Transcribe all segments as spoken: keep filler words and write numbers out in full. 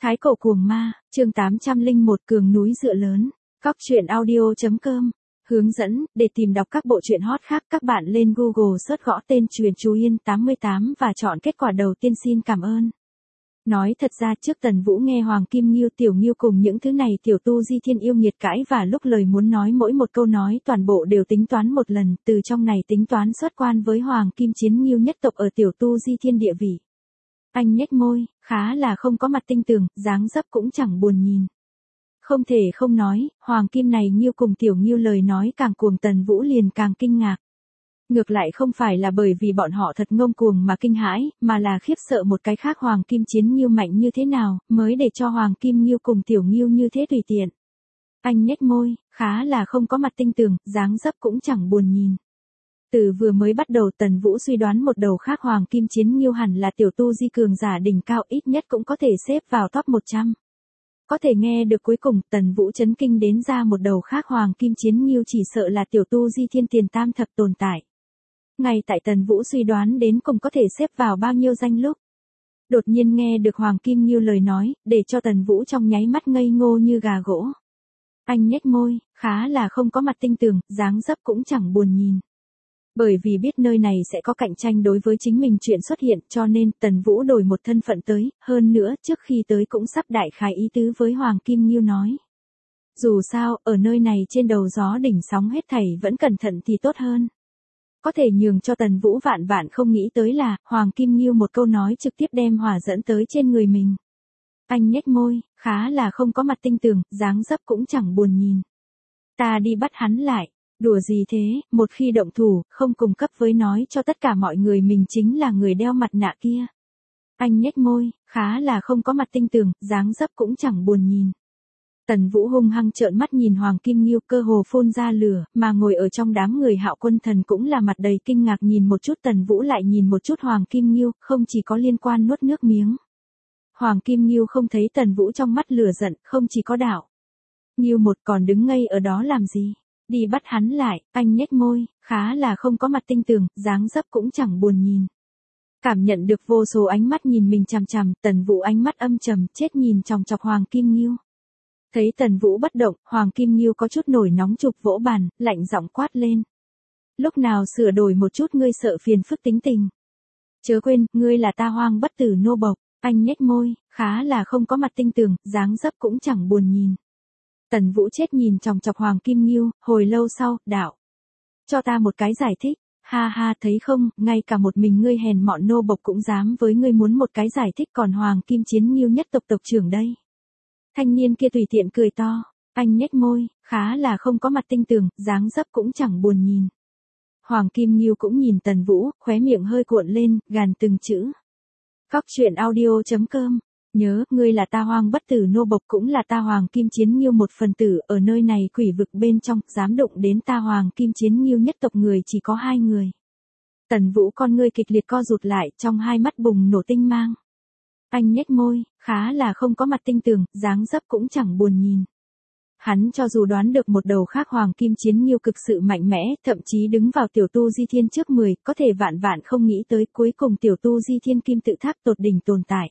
Thái cổ cuồng ma, chương tám trăm lẻ một cường núi dựa lớn. Cóc truyện audio chấm com. Hướng dẫn, để tìm đọc các bộ truyện hot khác các bạn lên Google search gõ tên Truyện Chú Yên tám mươi tám và chọn kết quả đầu tiên. Xin cảm ơn. Nói thật ra trước Tần Vũ nghe Hoàng Kim Nghiêu Tiểu Nghiêu cùng những thứ này tiểu tu di thiên yêu nghiệt cãi và lúc lời muốn nói mỗi một câu nói toàn bộ đều tính toán một lần, từ trong này tính toán xuất quan với Hoàng Kim Chiến Nghiêu nhất tộc ở tiểu tu di thiên địa vị. Anh nhếch môi, khá là không có mặt tinh tường, dáng dấp cũng chẳng buồn nhìn. Không thể không nói, Hoàng Kim này Nghiêu cùng Tiểu Nghiêu lời nói càng cuồng, Tần Vũ liền càng kinh ngạc. Ngược lại không phải là bởi vì bọn họ thật ngông cuồng mà kinh hãi, mà là khiếp sợ một cái khác Hoàng Kim Chiến Nghiêu mạnh như thế nào, mới để cho Hoàng Kim Nghiêu cùng Tiểu Nghiêu như thế tùy tiện. Anh nhếch môi, khá là không có mặt tinh tường, dáng dấp cũng chẳng buồn nhìn. Từ vừa mới bắt đầu Tần Vũ suy đoán một đầu khác Hoàng Kim Chiến Nghiêu hẳn là tiểu tu di cường giả đỉnh cao, ít nhất cũng có thể xếp vào top một trăm. Có thể nghe được cuối cùng Tần Vũ chấn kinh đến ra một đầu khác Hoàng Kim Chiến Nghiêu chỉ sợ là tiểu tu di thiên tiền tam thập tồn tại. Ngay tại Tần Vũ suy đoán đến cùng có thể xếp vào bao nhiêu danh lúc. Đột nhiên nghe được Hoàng Kim Nghiêu lời nói, để cho Tần Vũ trong nháy mắt ngây ngô như gà gỗ. Anh nhếch môi, khá là không có mặt tinh tường, dáng dấp cũng chẳng buồn nhìn. Bởi vì biết nơi này sẽ có cạnh tranh đối với chính mình chuyện xuất hiện cho nên Tần Vũ đổi một thân phận tới, hơn nữa trước khi tới cũng sắp đại khái ý tứ với Hoàng Kim Nghiêu nói. Dù sao, ở nơi này trên đầu gió đỉnh sóng hết thảy vẫn cẩn thận thì tốt hơn. Có thể nhường cho Tần Vũ vạn vạn không nghĩ tới là, Hoàng Kim Nghiêu một câu nói trực tiếp đem hỏa dẫn tới trên người mình. Anh nhếch môi, khá là không có mặt tinh tường, dáng dấp cũng chẳng buồn nhìn. Ta đi bắt hắn lại. Đùa gì thế, một khi động thủ, không cùng cấp với nói cho tất cả mọi người mình chính là người đeo mặt nạ kia. Anh nhếch môi, khá là không có mặt tinh tường, dáng dấp cũng chẳng buồn nhìn. Tần Vũ hung hăng trợn mắt nhìn Hoàng Kim Nghiêu cơ hồ phun ra lửa, mà ngồi ở trong đám người Hạo Quân Thần cũng là mặt đầy kinh ngạc nhìn một chút Tần Vũ lại nhìn một chút Hoàng Kim Nghiêu, không chỉ có liên quan nuốt nước miếng. Hoàng Kim Nghiêu không thấy Tần Vũ trong mắt lửa giận, không chỉ có đảo. Nghiêu một còn đứng ngây ở đó làm gì? Đi bắt hắn lại, anh nhếch môi, khá là không có mặt tinh tường, dáng dấp cũng chẳng buồn nhìn. Cảm nhận được vô số ánh mắt nhìn mình chằm chằm, Tần Vũ ánh mắt âm trầm, chết nhìn chòng chọc Hoàng Kim Nghiêu. Thấy Tần Vũ bất động, Hoàng Kim Nghiêu có chút nổi nóng chụp vỗ bàn, lạnh giọng quát lên. Lúc nào sửa đổi một chút ngươi sợ phiền phức tính tình. Chớ quên, ngươi là ta Hoang bất tử nô bộc, anh nhếch môi, khá là không có mặt tinh tường, dáng dấp cũng chẳng buồn nhìn. Tần Vũ chết nhìn chòng chọc Hoàng Kim Nghiêu, hồi lâu sau, đạo. Cho ta một cái giải thích, ha ha thấy không, ngay cả một mình ngươi hèn mọn nô bộc cũng dám với ngươi muốn một cái giải thích còn Hoàng Kim Chiến Nghiêu nhất tộc tộc trưởng đây. Thanh niên kia tùy tiện cười to, anh nhếch môi, khá là không có mặt tinh tường, dáng dấp cũng chẳng buồn nhìn. Hoàng Kim Nghiêu cũng nhìn Tần Vũ, khóe miệng hơi cuộn lên, gàn từng chữ. Cóc truyện audio chấm com. Nhớ, ngươi là ta Hoang bất tử nô bộc cũng là ta Hoàng Kim Chiến Nghiêu một phần tử, ở nơi này quỷ vực bên trong, dám đụng đến ta Hoàng Kim Chiến Nghiêu nhất tộc người chỉ có hai người. Tần Vũ con ngươi kịch liệt co rụt lại, trong hai mắt bùng nổ tinh mang. Anh nhếch môi, khá là không có mặt tinh tường, dáng dấp cũng chẳng buồn nhìn. Hắn cho dù đoán được một đầu khác Hoàng Kim Chiến Nghiêu cực sự mạnh mẽ, thậm chí đứng vào tiểu tu di thiên trước mười, có thể vạn vạn không nghĩ tới cuối cùng tiểu tu di thiên kim tự tháp tột đỉnh tồn tại.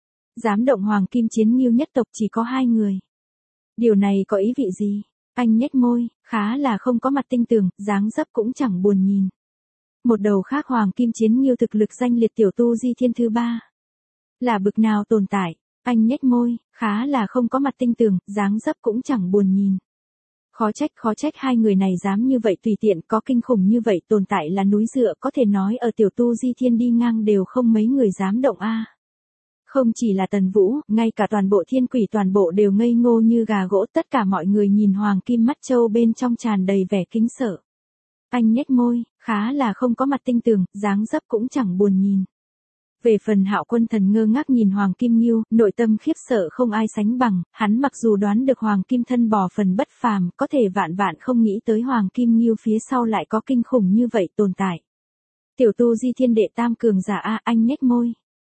Dám động Hoàng Kim Chiến Nghiêu nhất tộc chỉ có hai người. Điều này có ý vị gì? Anh nhếch môi, khá là không có mặt tinh tường, dáng dấp cũng chẳng buồn nhìn. Một đầu khác Hoàng Kim Chiến Nghiêu thực lực danh liệt tiểu tu di thiên thứ ba. Là bực nào tồn tại? Anh nhếch môi, khá là không có mặt tinh tường, dáng dấp cũng chẳng buồn nhìn. Khó trách khó trách hai người này dám như vậy tùy tiện, có kinh khủng như vậy tồn tại là núi dựa, có thể nói ở tiểu tu di thiên đi ngang đều không mấy người dám động a. Không chỉ là Tần Vũ, ngay cả toàn bộ thiên quỷ toàn bộ đều ngây ngô như gà gỗ, tất cả mọi người nhìn Hoàng Kim mắt châu bên trong tràn đầy vẻ kính sợ. Anh nhếch môi, khá là không có mặt tinh tường, dáng dấp cũng chẳng buồn nhìn. Về phần Hạo Quân Thần ngơ ngác nhìn Hoàng Kim Nghiêu, nội tâm khiếp sợ không ai sánh bằng, hắn mặc dù đoán được Hoàng Kim thân bò phần bất phàm, có thể vạn vạn không nghĩ tới Hoàng Kim Nghiêu phía sau lại có kinh khủng như vậy tồn tại. Tiểu tu di thiên đệ tam cường giả a, anh nhếch môi.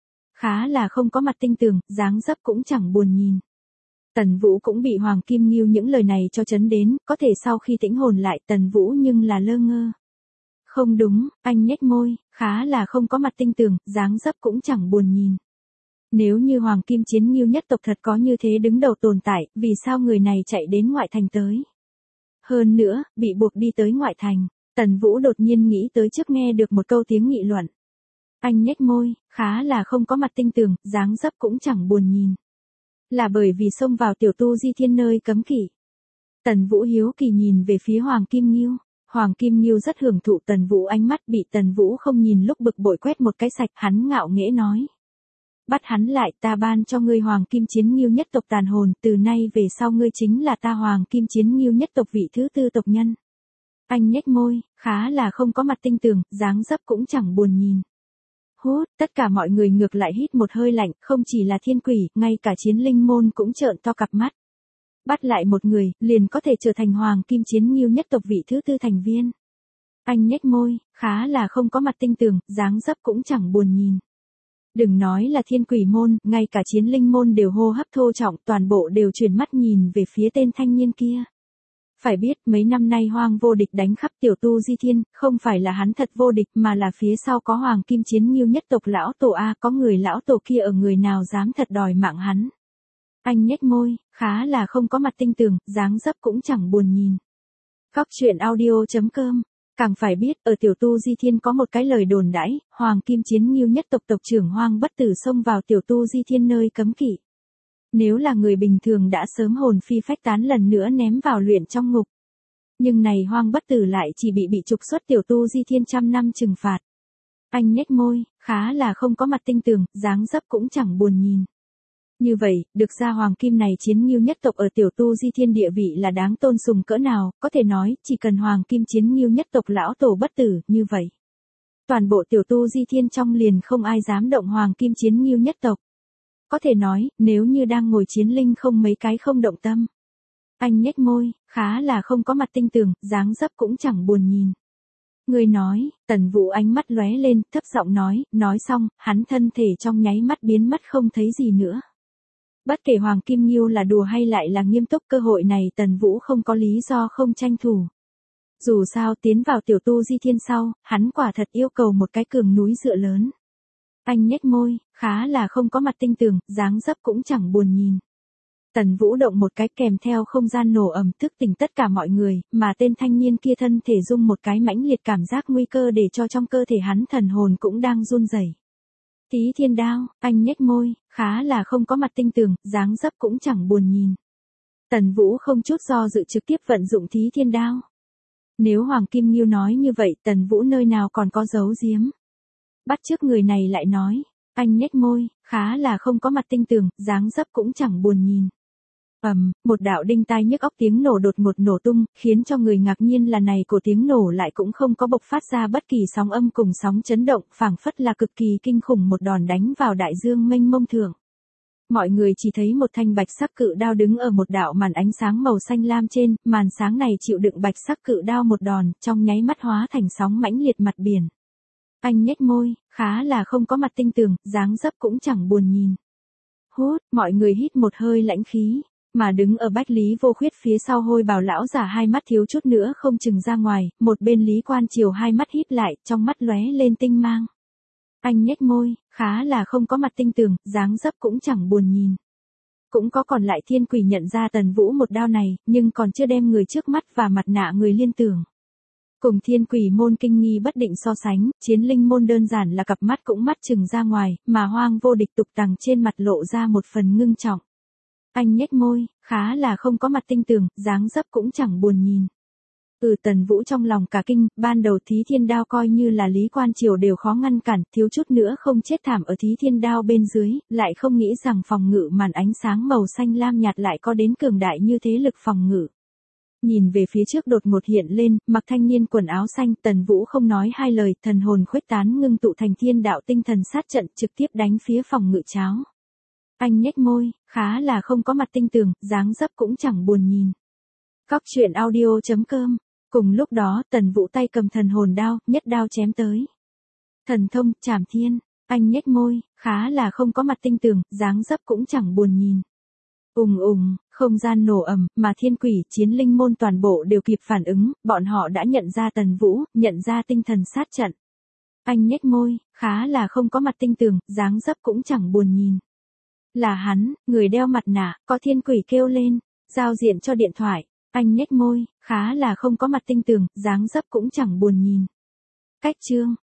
Khá là không có mặt tinh tường, dáng dấp cũng chẳng buồn nhìn. Tần Vũ cũng bị Hoàng Kim Nghiêu những lời này cho chấn đến, có thể sau khi tĩnh hồn lại Tần Vũ nhưng là lơ ngơ. Không đúng, anh nhếch môi, khá là không có mặt tinh tường, dáng dấp cũng chẳng buồn nhìn. Nếu như Hoàng Kim Chiến Ngưu nhất tộc thật có như thế đứng đầu tồn tại, vì sao người này chạy đến ngoại thành tới? Hơn nữa, bị buộc đi tới ngoại thành, Tần Vũ đột nhiên nghĩ tới trước nghe được một câu tiếng nghị luận. Anh nhếch môi, khá là không có mặt tinh tường, dáng dấp cũng chẳng buồn nhìn. Là bởi vì xông vào tiểu tu di thiên nơi cấm kỵ. Tần Vũ hiếu kỳ nhìn về phía Hoàng Kim Ngưu. Hoàng Kim Ngưu rất hưởng thụ Tần Vũ, ánh mắt bị Tần Vũ không nhìn lúc bực bội quét một cái sạch, hắn ngạo nghễ nói. Bắt hắn lại, ta ban cho ngươi Hoàng Kim Chiến Ngưu nhất tộc tàn hồn, từ nay về sau ngươi chính là ta Hoàng Kim Chiến Ngưu nhất tộc vị thứ tư tộc nhân. Anh nhếch môi, khá là không có mặt tinh tường, dáng dấp cũng chẳng buồn nhìn. Hút, tất cả mọi người ngược lại hít một hơi lạnh, không chỉ là thiên quỷ, ngay cả chiến linh môn cũng trợn to cặp mắt. Bắt lại một người, liền có thể trở thành Hoàng Kim Chiến Ngưu nhất tộc vị thứ tư thành viên. Anh nhếch môi, khá là không có mặt tinh tường, dáng dấp cũng chẳng buồn nhìn. Đừng nói là thiên quỷ môn, ngay cả chiến linh môn đều hô hấp thô trọng, toàn bộ đều chuyển mắt nhìn về phía tên thanh niên kia. Phải biết, mấy năm nay Hoang Vô Địch đánh khắp tiểu tu di thiên, không phải là hắn thật vô địch mà là phía sau có Hoàng Kim Chiến Ngưu nhất tộc lão tổ A, có người lão tổ kia ở người nào dám thật đòi mạng hắn. Anh nhếch môi, khá là không có mặt tinh tường, dáng dấp cũng chẳng buồn nhìn. Góc truyện audio chấm com. Càng phải biết, ở tiểu tu di thiên có một cái lời đồn đãi, Hoàng Kim Chiến Ngưu nhất tộc tộc trưởng Hoang Bất Tử xông vào tiểu tu di thiên nơi cấm kỵ. Nếu là người bình thường đã sớm hồn phi phách tán lần nữa ném vào luyện trong ngục. Nhưng này Hoang Bất Tử lại chỉ bị bị trục xuất tiểu tu di thiên trăm năm trừng phạt. Anh nhếch môi, khá là không có mặt tinh tường, dáng dấp cũng chẳng buồn nhìn. Như vậy, được ra Hoàng Kim này Chiến Ngưu nhất tộc ở tiểu tu di thiên địa vị là đáng tôn sùng cỡ nào, có thể nói, chỉ cần Hoàng Kim Chiến Ngưu nhất tộc lão tổ bất tử, như vậy. Toàn bộ tiểu tu di thiên trong liền không ai dám động Hoàng Kim Chiến Ngưu nhất tộc. Có thể nói, nếu như đang ngồi chiến linh không mấy cái không động tâm. Anh nhếch môi, khá là không có mặt tinh tường, dáng dấp cũng chẳng buồn nhìn. Người nói, Tần Vũ ánh mắt lóe lên, thấp giọng nói, nói xong, hắn thân thể trong nháy mắt biến mất không thấy gì nữa. Bất kể Hoàng Kim Ngưu là đùa hay lại là nghiêm túc, cơ hội này Tần Vũ không có lý do không tranh thủ. Dù sao tiến vào tiểu tu di thiên sau, hắn quả thật yêu cầu một cái cường núi dựa lớn. Anh nhếch môi, khá là không có mặt tinh tường, dáng dấp cũng chẳng buồn nhìn. Tần Vũ động một cái kèm theo không gian nổ ầm thức tỉnh tất cả mọi người, mà tên thanh niên kia thân thể rung một cái mãnh liệt cảm giác nguy cơ để cho trong cơ thể hắn thần hồn cũng đang run rẩy. Tí thiên đao, anh nhếch môi, khá là không có mặt tinh tường, dáng dấp cũng chẳng buồn nhìn. Tần Vũ không chút do dự trực tiếp vận dụng thí thiên đao. Nếu Hoàng Kim Ngưu nói như vậy, Tần Vũ nơi nào còn có giấu giếm. Bắt trước người này lại nói, anh nhếch môi, khá là không có mặt tinh tường, dáng dấp cũng chẳng buồn nhìn. Ầm, một đạo đinh tai nhức óc tiếng nổ đột ngột nổ tung, khiến cho người ngạc nhiên là này của tiếng nổ lại cũng không có bộc phát ra bất kỳ sóng âm cùng sóng chấn động, phảng phất là cực kỳ kinh khủng một đòn đánh vào đại dương mênh mông thượng. Mọi người chỉ thấy một thanh bạch sắc cự đao đứng ở một đạo màn ánh sáng màu xanh lam trên, màn sáng này chịu đựng bạch sắc cự đao một đòn, trong nháy mắt hóa thành sóng mãnh liệt mặt biển. Anh nhếch môi, khá là không có mặt tinh tường, dáng dấp cũng chẳng buồn nhìn. Hút, mọi người hít một hơi lãnh khí, mà đứng ở Bách Lý Vô Khuyết phía sau Hôi Bào lão giả hai mắt thiếu chút nữa không chừng ra ngoài, một bên Lý Quan Triều hai mắt híp lại, trong mắt lóe lên tinh mang. Anh nhếch môi, khá là không có mặt tinh tường, dáng dấp cũng chẳng buồn nhìn. Cũng có còn lại thiên quỷ nhận ra Tần Vũ một đao này, nhưng còn chưa đem người trước mắt và mặt nạ người liên tưởng. Cùng thiên quỷ môn kinh nghi bất định so sánh, chiến linh môn đơn giản là cặp mắt cũng mắt chừng ra ngoài, mà Hoang Vô Địch tục tằng trên mặt lộ ra một phần ngưng trọng. Anh nhếch môi, khá là không có mặt tinh tường, dáng dấp cũng chẳng buồn nhìn. Ừ, Tần Vũ trong lòng cả kinh, ban đầu thí thiên đao coi như là Lý Quan Triều đều khó ngăn cản, thiếu chút nữa không chết thảm ở thí thiên đao bên dưới, lại không nghĩ rằng phòng ngự màn ánh sáng màu xanh lam nhạt lại có đến cường đại như thế lực phòng ngự. Nhìn về phía trước đột ngột hiện lên, mặc thanh niên quần áo xanh, Tần Vũ không nói hai lời, thần hồn khuếch tán ngưng tụ thành thiên đạo tinh thần sát trận trực tiếp đánh phía phòng ngự cháo. Anh nhếch môi, khá là không có mặt tinh tường, dáng dấp cũng chẳng buồn nhìn. Góc truyện audio chấm com. Cùng lúc đó, Tần Vũ tay cầm thần hồn đao, nhất đao chém tới. Thần thông, Trảm Thiên, anh nhếch môi, khá là không có mặt tinh tường, dáng dấp cũng chẳng buồn nhìn. Ùng ùng, không gian nổ ầm, mà thiên quỷ, chiến linh môn toàn bộ đều kịp phản ứng, bọn họ đã nhận ra Tần Vũ, nhận ra tinh thần sát trận. Anh nhếch môi, khá là không có mặt tinh tường, dáng dấp cũng chẳng buồn nhìn. Là hắn, người đeo mặt nạ, có thiên quỷ kêu lên, giao diện cho điện thoại. Anh nhếch môi, khá là không có mặt tinh tường, dáng dấp cũng chẳng buồn nhìn. Cách chương.